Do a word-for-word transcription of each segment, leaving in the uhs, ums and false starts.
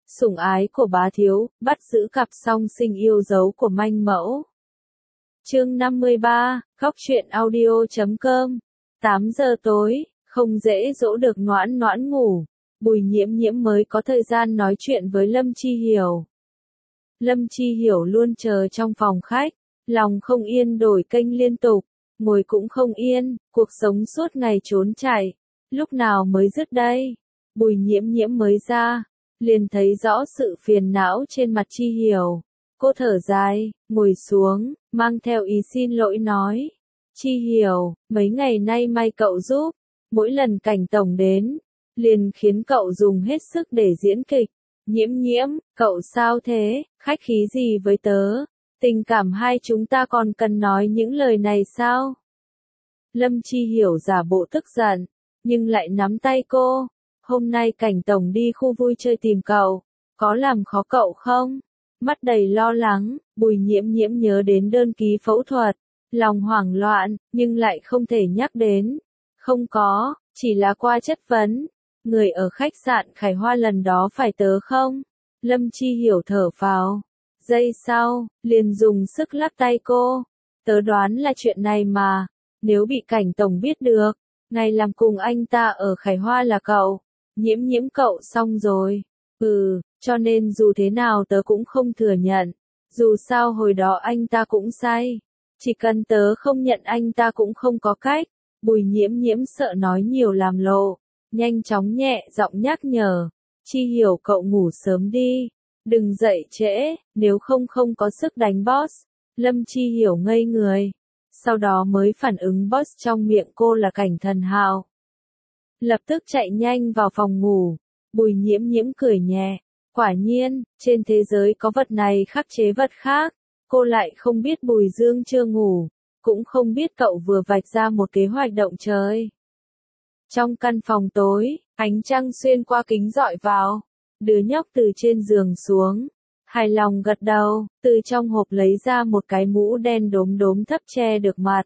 sủng ái của bá thiếu, bắt giữ cặp song sinh yêu dấu của manh mẫu. Chương năm mươi ba, khóc chuyện audio chấm com. tám giờ tối, không dễ dỗ được Noãn Noãn ngủ. Bùi Nhiễm Nhiễm mới có thời gian nói chuyện với Lâm Chi Hiểu. Lâm Chi Hiểu luôn chờ trong phòng khách, lòng không yên đổi kênh liên tục, ngồi cũng không yên, cuộc sống suốt ngày trốn chạy. Lúc nào mới dứt đây? Bùi Nhiễm Nhiễm mới ra, liền thấy rõ sự phiền não trên mặt Chi Hiểu. Cô thở dài, ngồi xuống, mang theo ý xin lỗi nói. Chi Hiểu, mấy ngày nay may cậu giúp, mỗi lần Cảnh tổng đến, liền khiến cậu dùng hết sức để diễn kịch. Nhiễm Nhiễm, cậu sao thế, khách khí gì với tớ? Tình cảm hai chúng ta còn cần nói những lời này sao? Lâm Chi Hiểu giả bộ tức giận, nhưng lại nắm tay cô. Hôm nay Cảnh tổng đi khu vui chơi tìm cậu, có làm khó cậu không? Mắt đầy lo lắng, Bùi Nhiễm Nhiễm nhớ đến đơn ký phẫu thuật, lòng hoảng loạn, nhưng lại không thể nhắc đến. Không có, chỉ là qua chất vấn. Người ở khách sạn Khải Hoa lần đó phải tớ không? Lâm Chi Hiểu thở phào. Giây sau, liền dùng sức lắc tay cô. Tớ đoán là chuyện này mà. Nếu bị Cảnh tổng biết được, ngày làm cùng anh ta ở Khải Hoa là cậu. Nhiễm Nhiễm cậu xong rồi. Ừ, cho nên dù thế nào tớ cũng không thừa nhận. Dù sao hồi đó anh ta cũng sai. Chỉ cần tớ không nhận anh ta cũng không có cách. Bùi Nhiễm Nhiễm sợ nói nhiều làm lộ. Nhanh chóng nhẹ giọng nhắc nhở. Chi Hiểu cậu ngủ sớm đi. Đừng dậy trễ, nếu không không có sức đánh boss. Lâm Chi Hiểu ngây người. Sau đó mới phản ứng boss trong miệng cô là Cảnh Thần Hào. Lập tức chạy nhanh vào phòng ngủ. Bùi Nhiễm Nhiễm cười nhẹ. Quả nhiên, trên thế giới có vật này khắc chế vật khác. Cô lại không biết Bùi Dương chưa ngủ. Cũng không biết cậu vừa vạch ra một kế hoạch động trời. Trong căn phòng tối, ánh trăng xuyên qua kính rọi vào. Đứa nhóc từ trên giường xuống. Hài lòng gật đầu, từ trong hộp lấy ra một cái mũ đen đốm đốm thấp che được mặt.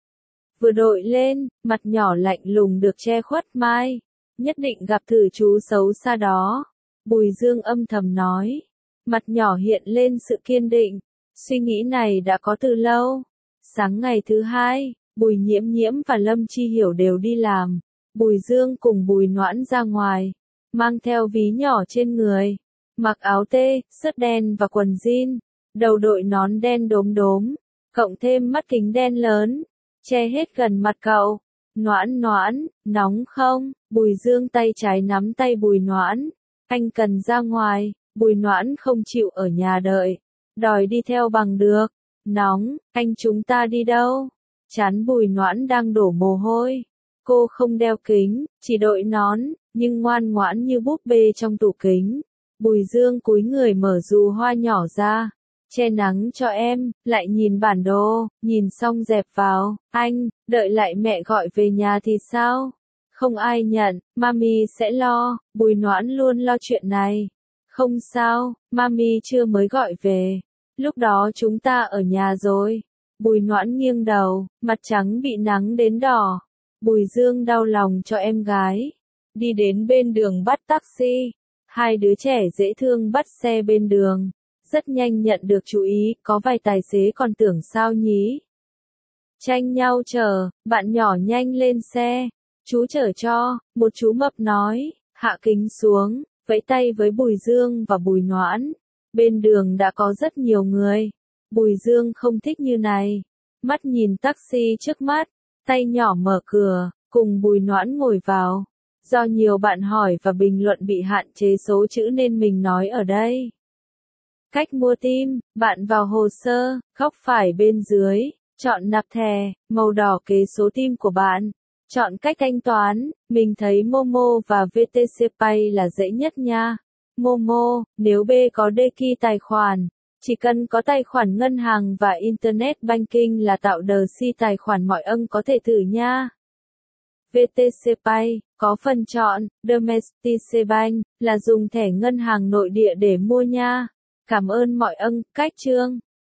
Vừa đội lên, mặt nhỏ lạnh lùng được che khuất mai. Nhất định gặp thử chú xấu xa đó. Bùi Dương âm thầm nói. Mặt nhỏ hiện lên sự kiên định. Suy nghĩ này đã có từ lâu. Sáng ngày thứ hai, Bùi Nhiễm Nhiễm và Lâm Chi Hiểu đều đi làm. Bùi Dương cùng Bùi Noãn ra ngoài, mang theo ví nhỏ trên người, mặc áo tê, sớt đen và quần jean, đầu đội nón đen đốm đốm, cộng thêm mắt kính đen lớn, che hết gần mặt cậu. Noãn Noãn, nóng không? Bùi Dương tay trái nắm tay Bùi Noãn, anh cần ra ngoài. Bùi Noãn không chịu ở nhà đợi, đòi đi theo bằng được. Nóng, anh chúng ta đi đâu? Trán Bùi Noãn đang đổ mồ hôi. Cô không đeo kính, chỉ đội nón, nhưng ngoan ngoãn như búp bê trong tủ kính. Bùi Dương cúi người mở dù hoa nhỏ ra, che nắng cho em, lại nhìn bản đồ, nhìn xong dẹp vào. Anh, đợi lại mẹ gọi về nhà thì sao? Không ai nhận, mami sẽ lo. Bùi Noãn luôn lo chuyện này. Không sao, mami chưa mới gọi về. Lúc đó chúng ta ở nhà rồi. Bùi Noãn nghiêng đầu, mặt trắng bị nắng đến đỏ. Bùi Dương đau lòng cho em gái. Đi đến bên đường bắt taxi. Hai đứa trẻ dễ thương bắt xe bên đường. Rất nhanh nhận được chú ý, có vài tài xế còn tưởng sao nhí. Tranh nhau chờ, bạn nhỏ nhanh lên xe. Chú chở cho, một chú mập nói, hạ kính xuống, vẫy tay với Bùi Dương và Bùi Noãn. Bên đường đã có rất nhiều người. Bùi Dương không thích như này. Mắt nhìn taxi trước mắt, tay nhỏ mở cửa, cùng Bùi Noãn ngồi vào. Do nhiều bạn hỏi và bình luận bị hạn chế số chữ nên mình nói ở đây. Cách mua tim, bạn vào hồ sơ, góc phải bên dưới, chọn nạp thẻ, màu đỏ kế số tim của bạn. Chọn cách thanh toán, mình thấy Momo và vê tê xê Pay là dễ nhất nha. Momo, nếu B có Deki tài khoản, chỉ cần có tài khoản ngân hàng và Internet Banking là tạo đờ si tài khoản mọi ân có thể thử nha. vê tê xê Pay, có phần chọn, Domestic Bank, là dùng thẻ ngân hàng nội địa để mua nha. Cảm ơn mọi ân, cách chương.